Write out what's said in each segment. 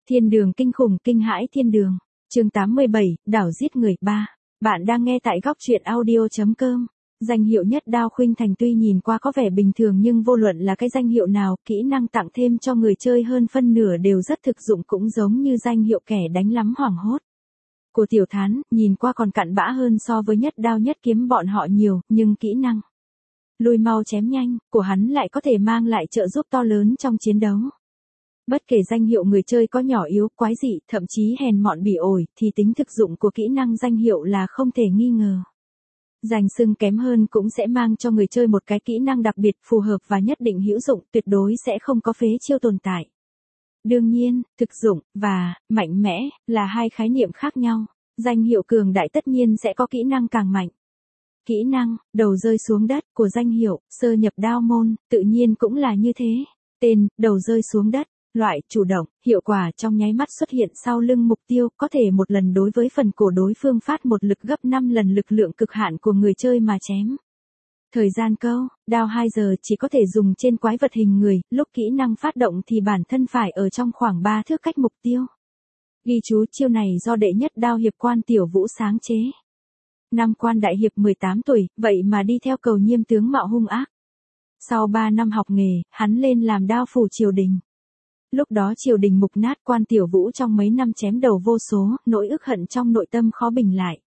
Thiên đường kinh khủng kinh hãi thiên đường. Chương 87, đảo giết người 3. Bạn đang nghe tại góc truyện audio.com. Danh hiệu Nhất Đao Khuynh Thành tuy nhìn qua có vẻ bình thường nhưng vô luận là cái danh hiệu nào, kỹ năng tặng thêm cho người chơi hơn phân nửa đều rất thực dụng, cũng giống như danh hiệu kẻ đánh lắm hoảng hốt của Tiểu Thán, nhìn qua còn cặn bã hơn so với Nhất Đao Nhất Kiếm bọn họ nhiều, nhưng kỹ năng lùi mau chém nhanh của hắn lại có thể mang lại trợ giúp to lớn trong chiến đấu. Bất kể danh hiệu người chơi có nhỏ yếu, quái dị, thậm chí hèn mọn bỉ ổi, thì tính thực dụng của kỹ năng danh hiệu là không thể nghi ngờ. Danh xưng kém hơn cũng sẽ mang cho người chơi một cái kỹ năng đặc biệt, phù hợp và nhất định hữu dụng, tuyệt đối sẽ không có phế chiêu tồn tại. Đương nhiên, thực dụng và mạnh mẽ là hai khái niệm khác nhau. Danh hiệu cường đại tất nhiên sẽ có kỹ năng càng mạnh. Kỹ năng đầu rơi xuống đất của danh hiệu Sơ Nhập Đao Môn tự nhiên cũng là như thế. Tên đầu rơi xuống đất, loại chủ động, hiệu quả trong nháy mắt xuất hiện sau lưng mục tiêu, có thể một lần đối với phần cổ đối phương phát một lực gấp 5 lần lực lượng cực hạn của người chơi mà chém. Thời gian câu đao 2 giờ chỉ có thể dùng trên quái vật hình người, lúc kỹ năng phát động thì bản thân phải ở trong khoảng 3 thước cách mục tiêu. Ghi chú chiêu này do đệ nhất đao hiệp Quan Tiểu Vũ sáng chế. Năm Quan đại hiệp 18 tuổi, vậy mà đi theo cầu nhiêm tướng mạo hung ác. Sau 3 năm học nghề, hắn lên làm đao phủ triều đình. Lúc đó triều đình mục nát, Quan Tiểu Vũ trong mấy năm chém đầu vô số, nỗi ức hận trong nội tâm khó bình lại.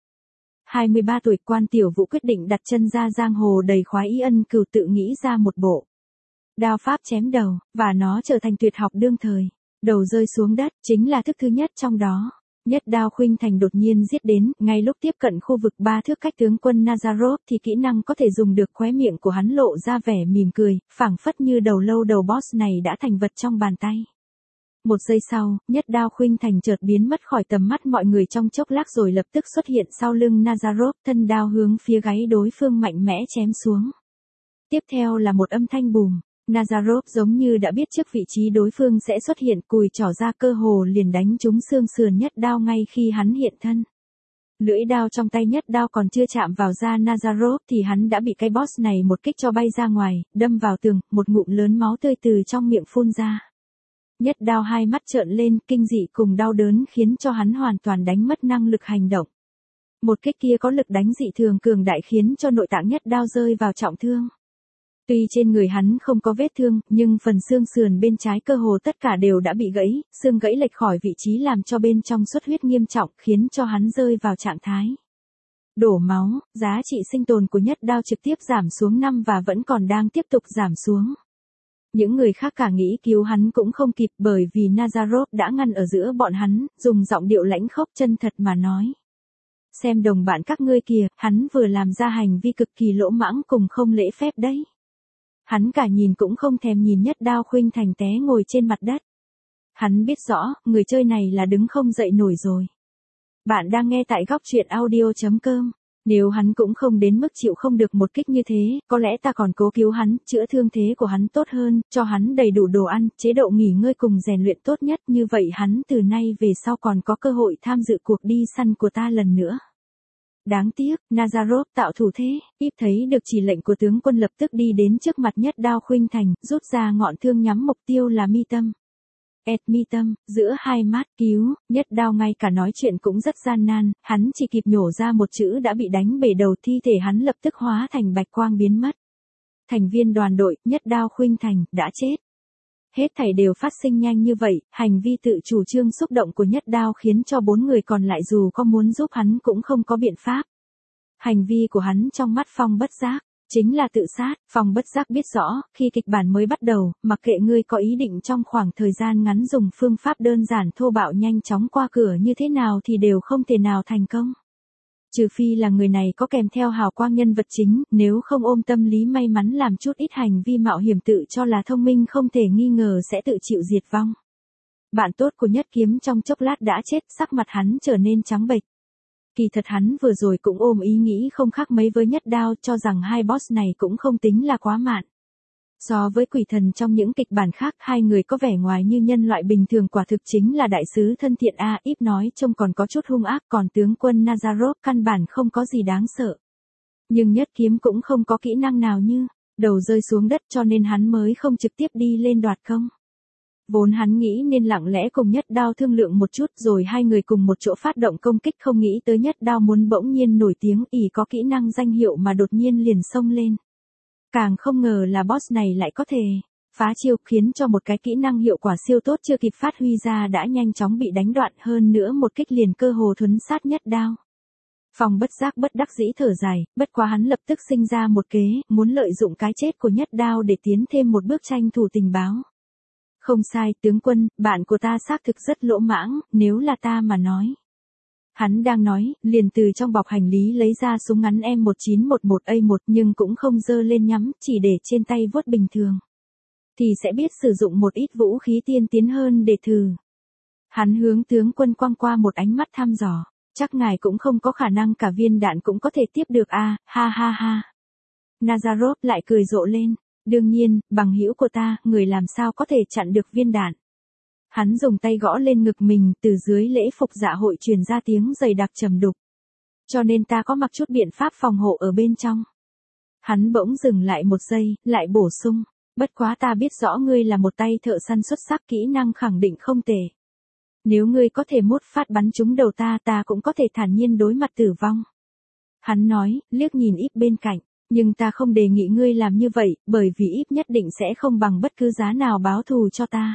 23 tuổi, Quan Tiểu Vũ quyết định đặt chân ra giang hồ đầy khoái ý, ân cừu tự nghĩ ra một bộ đao pháp chém đầu, và nó trở thành tuyệt học đương thời. Đầu rơi xuống đất, chính là thức thứ nhất trong đó. Nhất Đao Khuynh Thành đột nhiên giết đến, ngay lúc tiếp cận khu vực 3 thước cách tướng quân Nazarov thì kỹ năng có thể dùng được, khóe miệng của hắn lộ ra vẻ mỉm cười, phảng phất như đầu lâu đầu boss này đã thành vật trong bàn tay. Một giây sau, Nhất Đao Khuynh Thành chợt biến mất khỏi tầm mắt mọi người trong chốc lát rồi lập tức xuất hiện sau lưng Nazarov, thân đao hướng phía gáy đối phương mạnh mẽ chém xuống. Tiếp theo là một âm thanh bùm. Nazarov giống như đã biết trước vị trí đối phương sẽ xuất hiện, cùi trỏ ra cơ hồ liền đánh trúng xương sườn Nhất Đao ngay khi hắn hiện thân. Lưỡi đao trong tay Nhất Đao còn chưa chạm vào da Nazarov thì hắn đã bị cái boss này một kích cho bay ra ngoài, đâm vào tường, một ngụm lớn máu tươi từ trong miệng phun ra. Nhất Đao hai mắt trợn lên, kinh dị cùng đau đớn khiến cho hắn hoàn toàn đánh mất năng lực hành động. Một kích kia có lực đánh dị thường cường đại khiến cho nội tạng Nhất Đao rơi vào trọng thương. Tuy trên người hắn không có vết thương, nhưng phần xương sườn bên trái cơ hồ tất cả đều đã bị gãy, xương gãy lệch khỏi vị trí làm cho bên trong xuất huyết nghiêm trọng, khiến cho hắn rơi vào trạng thái đổ máu. Giá trị sinh tồn của Nhất Đao trực tiếp giảm xuống 5 và vẫn còn đang tiếp tục giảm xuống. Những người khác cả nghĩ cứu hắn cũng không kịp, bởi vì Nazarov đã ngăn ở giữa bọn hắn, dùng giọng điệu lãnh khốc chân thật mà nói. Xem đồng bạn các ngươi kìa, hắn vừa làm ra hành vi cực kỳ lỗ mãng cùng không lễ phép đấy. Hắn cả nhìn cũng không thèm nhìn Nhất Đao Khuynh Thành té ngồi trên mặt đất. Hắn biết rõ, người chơi này là đứng không dậy nổi rồi. Bạn đang nghe tại góc truyện audio.com. Nếu hắn cũng không đến mức chịu không được một kích như thế, có lẽ ta còn cố cứu hắn, chữa thương thế của hắn tốt hơn, cho hắn đầy đủ đồ ăn, chế độ nghỉ ngơi cùng rèn luyện tốt nhất, như vậy hắn từ nay về sau còn có cơ hội tham dự cuộc đi săn của ta lần nữa. Đáng tiếc, Nazarov tạo thủ thế, ít thấy được chỉ lệnh của tướng quân lập tức đi đến trước mặt Nhất Đao Khuynh Thành, rút ra ngọn thương nhắm mục tiêu là mi tâm. Mi tâm, giữa hai mắt, cứu. Nhất Đao ngay cả nói chuyện cũng rất gian nan, hắn chỉ kịp nhổ ra một chữ đã bị đánh bể đầu, thi thể hắn lập tức hóa thành bạch quang biến mất. Thành viên đoàn đội, Nhất Đao Khuynh Thành, đã chết. Hết thảy đều phát sinh nhanh như vậy, hành vi tự chủ trương xúc động của Nhất Đao khiến cho 4 người còn lại dù có muốn giúp hắn cũng không có biện pháp. Hành vi của hắn trong mắt Phong Bất Giác chính là tự sát. Phong Bất Giác biết rõ, khi kịch bản mới bắt đầu, mặc kệ ngươi có ý định trong khoảng thời gian ngắn dùng phương pháp đơn giản thô bạo nhanh chóng qua cửa như thế nào thì đều không thể nào thành công. Trừ phi là người này có kèm theo hào quang nhân vật chính, nếu không ôm tâm lý may mắn làm chút ít hành vi mạo hiểm tự cho là thông minh không thể nghi ngờ sẽ tự chịu diệt vong. Bạn tốt của Nhất Kiếm trong chốc lát đã chết, sắc mặt hắn trở nên trắng bệch. Kỳ thật hắn vừa rồi cũng ôm ý nghĩ không khác mấy với Nhất Đao, cho rằng hai boss này cũng không tính là quá mạn. So với quỷ thần trong những kịch bản khác, hai người có vẻ ngoài như nhân loại bình thường, quả thực chính là đại sứ thân thiện a. Íp nói trông còn có chút hung ác, còn tướng quân Nazarov căn bản không có gì đáng sợ. Nhưng Nhất Kiếm cũng không có kỹ năng nào như đầu rơi xuống đất, cho nên hắn mới không trực tiếp đi lên đoạt công. Vốn hắn nghĩ nên lặng lẽ cùng Nhất Đao thương lượng một chút rồi hai người cùng một chỗ phát động công kích, không nghĩ tới Nhất Đao muốn bỗng nhiên nổi tiếng ỷ có kỹ năng danh hiệu mà đột nhiên liền xông lên. Càng không ngờ là boss này lại có thể phá chiêu, khiến cho một cái kỹ năng hiệu quả siêu tốt chưa kịp phát huy ra đã nhanh chóng bị đánh đoạn, hơn nữa một kích liền cơ hồ thuấn sát Nhất Đao. Phong bất giác bất đắc dĩ thở dài, bất quá hắn lập tức sinh ra một kế, muốn lợi dụng cái chết của Nhất Đao để tiến thêm một bước tranh thủ tình báo. Không sai, tướng quân, bạn của ta xác thực rất lỗ mãng, nếu là ta mà nói. Hắn đang nói, liền từ trong bọc hành lý lấy ra súng ngắn M1911A1 nhưng cũng không giơ lên nhắm, chỉ để trên tay vuốt bình thường. Thì sẽ biết sử dụng một ít vũ khí tiên tiến hơn để thử. Hắn hướng tướng quân quăng qua một ánh mắt thăm dò. Chắc ngài cũng không có khả năng cả viên đạn cũng có thể tiếp được à, ha ha ha. Nazarov lại cười rộ lên. Đương nhiên, bằng hữu của ta, người làm sao có thể chặn được viên đạn. Hắn dùng tay gõ lên ngực mình, từ dưới lễ phục dạ hội truyền ra tiếng dày đặc trầm đục. Cho nên ta có mặc chút biện pháp phòng hộ ở bên trong. Hắn bỗng dừng lại một giây, lại bổ sung. Bất quá ta biết rõ ngươi là một tay thợ săn xuất sắc, kỹ năng khẳng định không tệ. Nếu ngươi có thể một phát bắn trúng đầu ta cũng có thể thản nhiên đối mặt tử vong. Hắn nói, liếc nhìn Íp bên cạnh. Nhưng ta không đề nghị ngươi làm như vậy, bởi vì Íp nhất định sẽ không bằng bất cứ giá nào báo thù cho ta.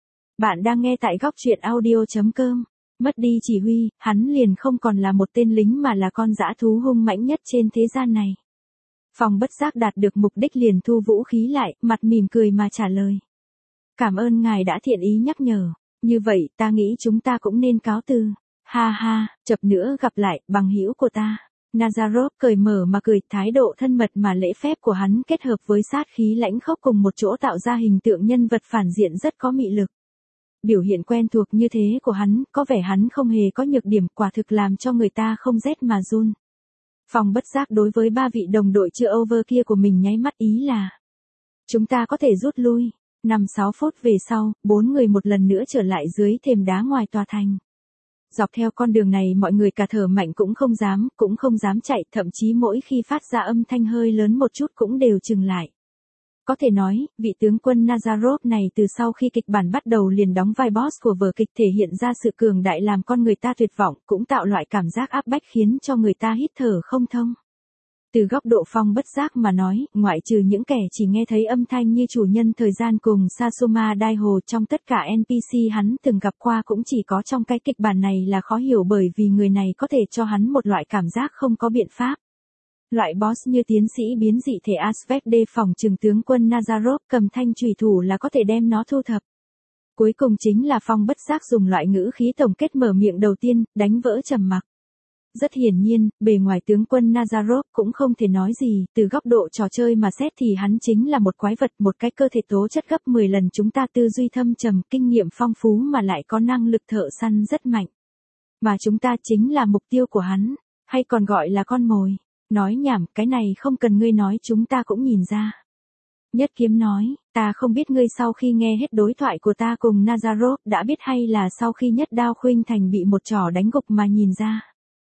Bạn đang nghe tại góc truyện audio.com. Mất đi chỉ huy, hắn liền không còn là một tên lính mà là con dã thú hung mãnh nhất trên thế gian này. Phong bất giác đạt được mục đích liền thu vũ khí lại, mặt mỉm cười mà trả lời. Cảm ơn ngài đã thiện ý nhắc nhở. Như vậy, ta nghĩ chúng ta cũng nên cáo từ. Ha ha, chập nữa gặp lại, bằng hữu của ta. Nazarov cười mở mà cười, thái độ thân mật mà lễ phép của hắn kết hợp với sát khí lãnh khốc cùng một chỗ tạo ra hình tượng nhân vật phản diện rất có mị lực. Biểu hiện quen thuộc như thế của hắn, có vẻ hắn không hề có nhược điểm, quả thực làm cho người ta không rét mà run. Phong bất giác đối với ba vị đồng đội chưa over kia của mình nháy mắt ý là. Chúng ta có thể rút lui. 5-6 phút về sau, 4 người một lần nữa trở lại dưới thềm đá ngoài tòa thành. Dọc theo con đường này mọi người cả thở mạnh cũng không dám chạy, thậm chí mỗi khi phát ra âm thanh hơi lớn một chút cũng đều chừng lại. Có thể nói, vị tướng quân Nazarov này từ sau khi kịch bản bắt đầu liền đóng vai boss của vở kịch, thể hiện ra sự cường đại làm con người ta tuyệt vọng, cũng tạo loại cảm giác áp bách khiến cho người ta hít thở không thông. Từ góc độ Phong bất giác mà nói, ngoại trừ những kẻ chỉ nghe thấy âm thanh như chủ nhân thời gian cùng Sasuma Daiho, trong tất cả NPC hắn từng gặp qua cũng chỉ có trong cái kịch bản này là khó hiểu, bởi vì người này có thể cho hắn một loại cảm giác không có biện pháp. Loại boss như tiến sĩ biến dị thể Aspect đề phòng trừng tướng quân Nazarov cầm thanh chùy thủ là có thể đem nó thu thập. Cuối cùng chính là Phong bất giác dùng loại ngữ khí tổng kết mở miệng đầu tiên, đánh vỡ trầm mặc. Rất hiển nhiên, bề ngoài tướng quân Nazarov cũng không thể nói gì, từ góc độ trò chơi mà xét thì hắn chính là một quái vật, một cái cơ thể tố chất gấp 10 lần chúng ta, tư duy thâm trầm, kinh nghiệm phong phú mà lại có năng lực thợ săn rất mạnh. Mà chúng ta chính là mục tiêu của hắn, hay còn gọi là con mồi. Nói nhảm, cái này không cần ngươi nói chúng ta cũng nhìn ra. Nhất Kiếm nói, ta không biết ngươi sau khi nghe hết đối thoại của ta cùng Nazarov đã biết hay là sau khi Nhất Đao huynh thành bị một trỏ đánh gục mà nhìn ra.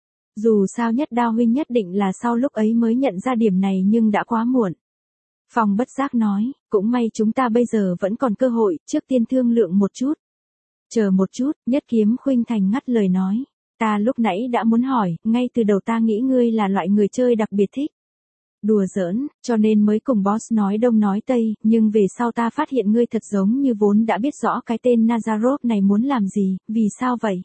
Dù sao Nhất Đao huynh nhất định là sau lúc ấy mới nhận ra điểm này nhưng đã quá muộn. Phong bất giác nói, cũng may chúng ta bây giờ vẫn còn cơ hội, trước tiên thương lượng một chút. Chờ một chút, Nhất Kiếm khuynh thành ngắt lời nói. Ta lúc nãy đã muốn hỏi, ngay từ đầu ta nghĩ ngươi là loại người chơi đặc biệt thích đùa giỡn, cho nên mới cùng boss nói đông nói tây, nhưng về sau ta phát hiện ngươi thật giống như vốn đã biết rõ cái tên Nazarov này muốn làm gì, vì sao vậy?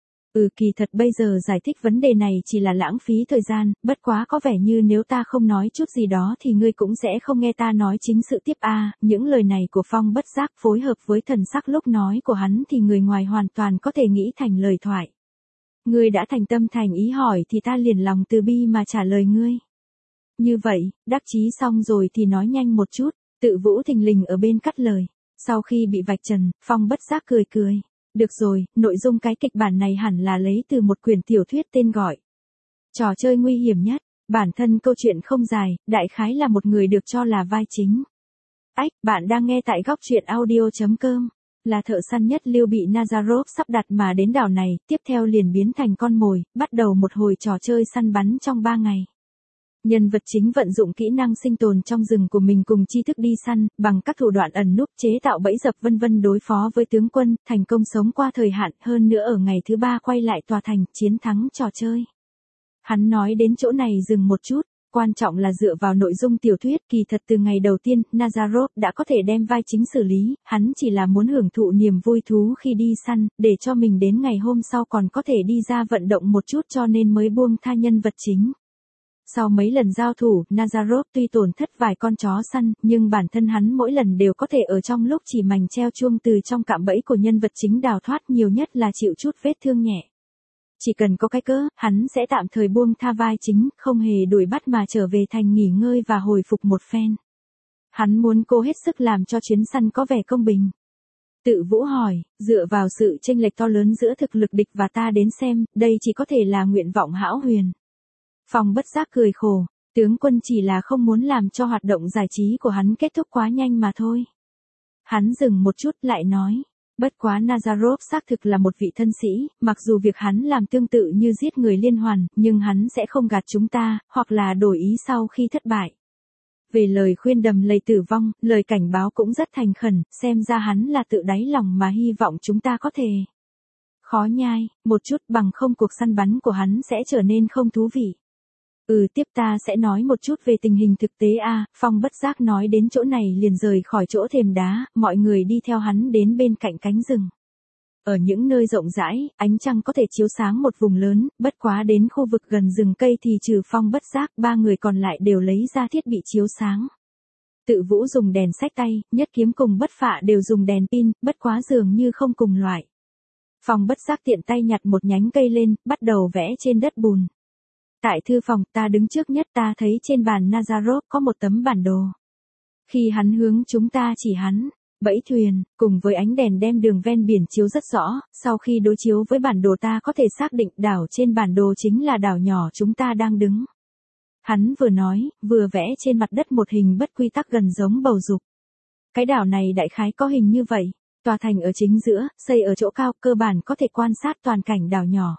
Kỳ thật bây giờ giải thích vấn đề này chỉ là lãng phí thời gian, bất quá có vẻ như nếu ta không nói chút gì đó thì ngươi cũng sẽ không nghe ta nói chính sự tiếp a. Những lời này của Phong bất giác phối hợp với thần sắc lúc nói của hắn thì người ngoài hoàn toàn có thể nghĩ thành lời thoại. Ngươi đã thành tâm thành ý hỏi thì ta liền lòng từ bi mà trả lời ngươi. Như vậy, đắc chí xong rồi thì nói nhanh một chút, Tự Vũ thình lình ở bên cắt lời. Sau khi bị vạch trần, Phong bất giác cười cười. Được rồi, nội dung cái kịch bản này hẳn là lấy từ một quyển tiểu thuyết tên gọi Trò chơi nguy hiểm nhất. Bản thân câu chuyện không dài, đại khái là một người được cho là vai chính. Bạn đang nghe tại góc truyện audio.com. Là thợ săn nhất lưu bị Nazarov sắp đặt mà đến đảo này, tiếp theo liền biến thành con mồi, bắt đầu một hồi trò chơi săn bắn trong 3 ngày. Nhân vật chính vận dụng kỹ năng sinh tồn trong rừng của mình cùng tri thức đi săn, bằng các thủ đoạn ẩn núp chế tạo bẫy dập vân vân đối phó với tướng quân, thành công sống qua thời hạn, hơn nữa ở ngày thứ 3 quay lại tòa thành, chiến thắng trò chơi. Hắn nói đến chỗ này dừng một chút, quan trọng là dựa vào nội dung tiểu thuyết, kỳ thật từ ngày đầu tiên, Nazarov đã có thể đem vai chính xử lý, hắn chỉ là muốn hưởng thụ niềm vui thú khi đi săn, để cho mình đến ngày hôm sau còn có thể đi ra vận động một chút cho nên mới buông tha nhân vật chính. Sau mấy lần giao thủ, Nazarov tuy tổn thất vài con chó săn, nhưng bản thân hắn mỗi lần đều có thể ở trong lúc chỉ mảnh treo chuông từ trong cạm bẫy của nhân vật chính đào thoát, nhiều nhất là chịu chút vết thương nhẹ. Chỉ cần có cái cớ, hắn sẽ tạm thời buông tha vai chính, không hề đuổi bắt mà trở về thành nghỉ ngơi và hồi phục một phen. Hắn muốn cố hết sức làm cho chuyến săn có vẻ công bình. Tự Vũ hỏi, dựa vào sự chênh lệch to lớn giữa thực lực địch và ta đến xem, đây chỉ có thể là nguyện vọng hão huyền. Phong Bất Giác cười khổ, tướng quân chỉ là không muốn làm cho hoạt động giải trí của hắn kết thúc quá nhanh mà thôi. Hắn dừng một chút lại nói, bất quá Nazarov xác thực là một vị thân sĩ, mặc dù việc hắn làm tương tự như giết người liên hoàn, nhưng hắn sẽ không gạt chúng ta, hoặc là đổi ý sau khi thất bại. Về lời khuyên đầm lầy tử vong, lời cảnh báo cũng rất thành khẩn, xem ra hắn là tự đáy lòng mà hy vọng chúng ta có thể khó nhai, một chút bằng không cuộc săn bắn của hắn sẽ trở nên không thú vị. Tiếp ta sẽ nói một chút về tình hình thực tế Phong Bất Giác nói đến chỗ này liền rời khỏi chỗ thềm đá, mọi người đi theo hắn đến bên cạnh cánh rừng. Ở những nơi rộng rãi, ánh trăng có thể chiếu sáng một vùng lớn, bất quá đến khu vực gần rừng cây thì trừ Phong Bất Giác, 3 người còn lại đều lấy ra thiết bị chiếu sáng. Tự Vũ dùng đèn xách tay, Nhất Kiếm cùng Bất Phạ đều dùng đèn pin, bất quá dường như không cùng loại. Phong Bất Giác tiện tay nhặt một nhánh cây lên, bắt đầu vẽ trên đất bùn. Tại thư phòng, ta đứng trước nhất, ta thấy trên bàn Nazarov có một tấm bản đồ. Khi hắn hướng chúng ta chỉ hắn, bẫy thuyền, cùng với ánh đèn đem đường ven biển chiếu rất rõ, sau khi đối chiếu với bản đồ ta có thể xác định đảo trên bản đồ chính là đảo nhỏ chúng ta đang đứng. Hắn vừa nói, vừa vẽ trên mặt đất một hình bất quy tắc gần giống bầu dục. Cái đảo này đại khái có hình như vậy, tòa thành ở chính giữa, xây ở chỗ cao, cơ bản có thể quan sát toàn cảnh đảo nhỏ.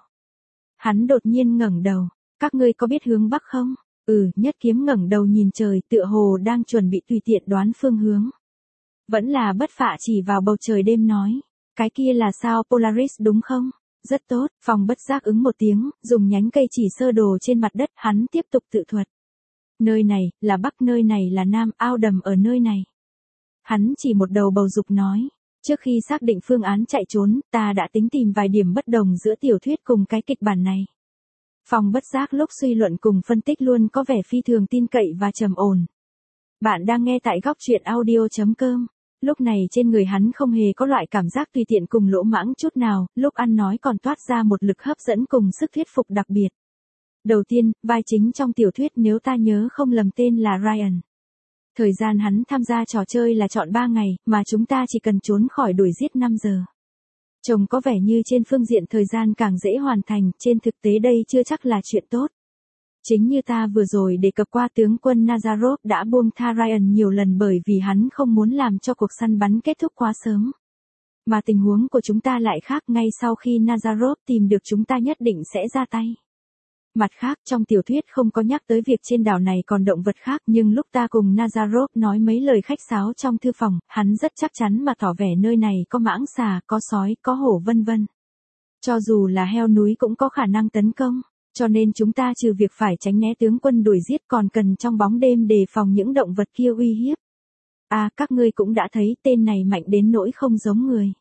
Hắn đột nhiên ngẩng đầu. Các ngươi có biết hướng bắc không? Nhất Kiếm ngẩng đầu nhìn trời, tựa hồ đang chuẩn bị tùy tiện đoán phương hướng. Vẫn là Bất Phạ chỉ vào bầu trời đêm nói, cái kia là sao Polaris đúng không? Rất tốt, Phong Bất Giác ứng một tiếng, dùng nhánh cây chỉ sơ đồ trên mặt đất, hắn tiếp tục tự thuật. Nơi này, là bắc, nơi này là nam, ao đầm ở nơi này. Hắn chỉ một đầu bầu dục nói, trước khi xác định phương án chạy trốn, ta đã tính tìm vài điểm bất đồng giữa tiểu thuyết cùng cái kịch bản này. Phong Bất Giác lúc suy luận cùng phân tích luôn có vẻ phi thường tin cậy và trầm ổn. Bạn đang nghe tại góc truyện audio.com. Lúc này trên người hắn không hề có loại cảm giác tùy tiện cùng lỗ mãng chút nào, lúc ăn nói còn toát ra một lực hấp dẫn cùng sức thuyết phục đặc biệt. Đầu tiên, vai chính trong tiểu thuyết nếu ta nhớ không lầm tên là Ryan. Thời gian hắn tham gia trò chơi là trọn 3 ngày, mà chúng ta chỉ cần trốn khỏi đuổi giết 5 giờ. Trông có vẻ như trên phương diện thời gian càng dễ hoàn thành, trên thực tế đây chưa chắc là chuyện tốt. Chính như ta vừa rồi đề cập qua, tướng quân Nazarov đã buông tha Ryan nhiều lần bởi vì hắn không muốn làm cho cuộc săn bắn kết thúc quá sớm. Mà tình huống của chúng ta lại khác, ngay sau khi Nazarov tìm được chúng ta nhất định sẽ ra tay. Mặt khác, trong tiểu thuyết không có nhắc tới việc trên đảo này còn động vật khác, nhưng lúc ta cùng Nazarov nói mấy lời khách sáo trong thư phòng, hắn rất chắc chắn mà tỏ vẻ nơi này có mãng xà, có sói, có hổ vân vân. Cho dù là heo núi cũng có khả năng tấn công, cho nên chúng ta trừ việc phải tránh né tướng quân đuổi giết còn cần trong bóng đêm đề phòng những động vật kia uy hiếp. Các ngươi cũng đã thấy tên này mạnh đến nỗi không giống người.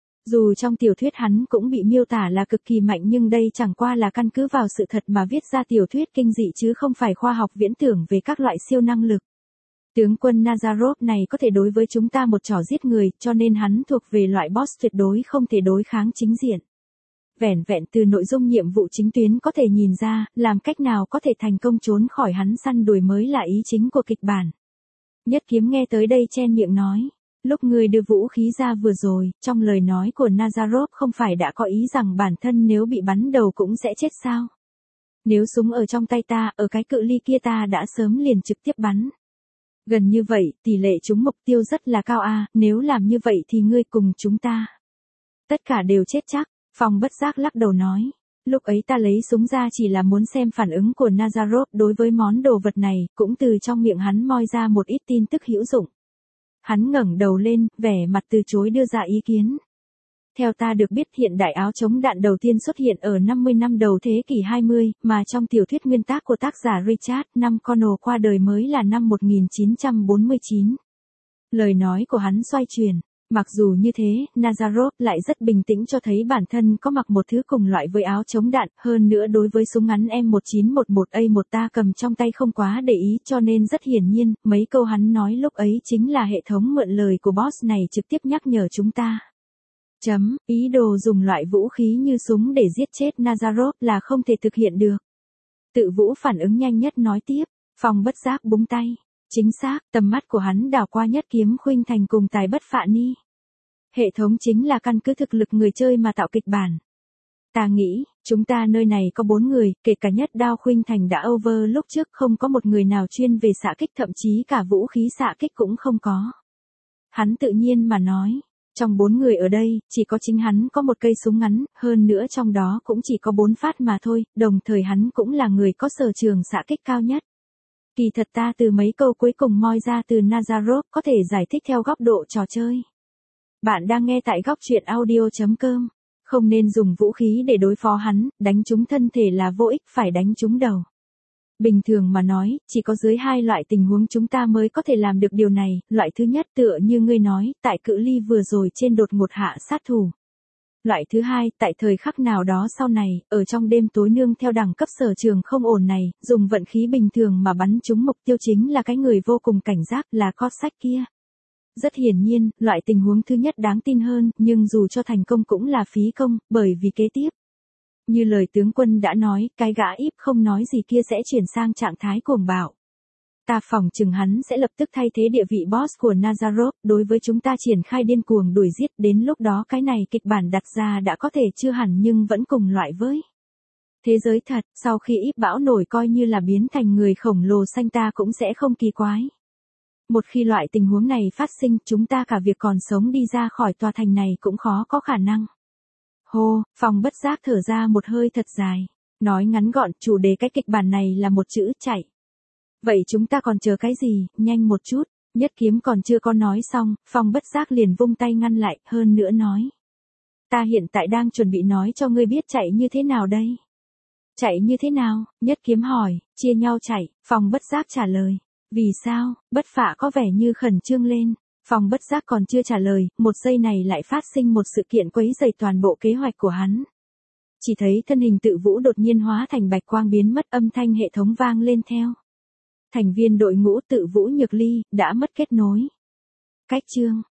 Dù trong tiểu thuyết hắn cũng bị miêu tả là cực kỳ mạnh nhưng đây chẳng qua là căn cứ vào sự thật mà viết ra tiểu thuyết kinh dị chứ không phải khoa học viễn tưởng về các loại siêu năng lực. Tướng quân Nazarov này có thể đối với chúng ta một trò giết người, cho nên hắn thuộc về loại boss tuyệt đối không thể đối kháng chính diện. Vẻn vẹn từ nội dung nhiệm vụ chính tuyến có thể nhìn ra, làm cách nào có thể thành công trốn khỏi hắn săn đuổi mới là ý chính của kịch bản. Nhất Kiếm nghe tới đây chen miệng nói. Lúc ngươi đưa vũ khí ra vừa rồi, trong lời nói của Nazarov không phải đã có ý rằng bản thân nếu bị bắn đầu cũng sẽ chết sao? Nếu súng ở trong tay ta, ở cái cự ly kia ta đã sớm liền trực tiếp bắn. Gần như vậy, tỷ lệ trúng mục tiêu rất là cao nếu làm như vậy thì ngươi cùng chúng ta. Tất cả đều chết chắc, Phong Bất Giác lắc đầu nói. Lúc ấy ta lấy súng ra chỉ là muốn xem phản ứng của Nazarov đối với món đồ vật này, cũng từ trong miệng hắn moi ra một ít tin tức hữu dụng. Hắn ngẩng đầu lên, vẻ mặt từ chối đưa ra ý kiến. Theo ta được biết hiện đại áo chống đạn đầu tiên xuất hiện ở 50 năm đầu thế kỷ 20, mà trong tiểu thuyết nguyên tác của tác giả Richard năm Connell qua đời mới là năm 1949. Lời nói của hắn xoay chuyển. Mặc dù như thế, Nazarov lại rất bình tĩnh cho thấy bản thân có mặc một thứ cùng loại với áo chống đạn, hơn nữa đối với súng ngắn M1911A1 ta cầm trong tay không quá để ý cho nên rất hiển nhiên, mấy câu hắn nói lúc ấy chính là hệ thống mượn lời của boss này trực tiếp nhắc nhở chúng ta. Ý đồ dùng loại vũ khí như súng để giết chết Nazarov là không thể thực hiện được. Tự Vũ phản ứng nhanh nhất nói tiếp, Phong bất giác búng tay. Chính xác, tầm mắt của hắn đảo qua Nhất Kiếm Khuynh Thành cùng Tài Bất Phạ Ni. Hệ thống chính là căn cứ thực lực người chơi mà tạo kịch bản. Ta nghĩ, chúng ta nơi này có 4 người, kể cả Nhất Đao Khuynh Thành đã over lúc trước không có một người nào chuyên về xạ kích, thậm chí cả vũ khí xạ kích cũng không có. Hắn tự nhiên mà nói, trong 4 người ở đây, chỉ có chính hắn có một cây súng ngắn, hơn nữa trong đó cũng chỉ có 4 phát mà thôi, đồng thời hắn cũng là người có sở trường xạ kích cao nhất. Kỳ thật ta từ mấy câu cuối cùng moi ra từ Nazarov có thể giải thích theo góc độ trò chơi. Bạn đang nghe tại góc truyện audio.com. Không nên dùng vũ khí để đối phó hắn, đánh trúng thân thể là vô ích, phải đánh trúng đầu. Bình thường mà nói, chỉ có dưới 2 loại tình huống chúng ta mới có thể làm được điều này. Loại thứ nhất tựa như ngươi nói, tại cự ly vừa rồi trên đột ngột hạ sát thủ. Loại thứ hai, tại thời khắc nào đó sau này, ở trong đêm tối nương theo đẳng cấp sở trường không ổn này, dùng vận khí bình thường mà bắn trúng mục tiêu chính là cái người vô cùng cảnh giác là Cossack kia. Rất hiển nhiên, loại tình huống thứ nhất đáng tin hơn, nhưng dù cho thành công cũng là phí công, bởi vì kế tiếp. Như lời tướng quân đã nói, cái gã íp không nói gì kia sẽ chuyển sang trạng thái cuồng bạo. Ta phỏng chừng hắn sẽ lập tức thay thế địa vị boss của Nazarov, đối với chúng ta triển khai điên cuồng đuổi giết, đến lúc đó cái này kịch bản đặt ra đã có thể chưa hẳn nhưng vẫn cùng loại với thế giới thật, sau khi íp bão nổi coi như là biến thành người khổng lồ xanh ta cũng sẽ không kỳ quái. Một khi loại tình huống này phát sinh, chúng ta cả việc còn sống đi ra khỏi tòa thành này cũng khó có khả năng. Hô, Phong bất giác thở ra một hơi thật dài. Nói ngắn gọn, chủ đề cái kịch bản này là một chữ chạy. Vậy chúng ta còn chờ cái gì, nhanh một chút. Nhất Kiếm còn chưa có nói xong, Phong bất giác liền vung tay ngăn lại, hơn nữa nói. Ta hiện tại đang chuẩn bị nói cho ngươi biết chạy như thế nào đây. Chạy như thế nào? Nhất Kiếm hỏi, chia nhau chạy, Phong bất giác trả lời. Vì sao? Bất Phạ có vẻ như khẩn trương lên. Phong bất giác còn chưa trả lời, một giây này lại phát sinh một sự kiện quấy rầy toàn bộ kế hoạch của hắn. Chỉ thấy thân hình Tự Vũ đột nhiên hóa thành bạch quang biến mất, âm thanh hệ thống vang lên theo. Thành viên đội ngũ Tự Vũ Nhược Ly đã mất kết nối. Cách chương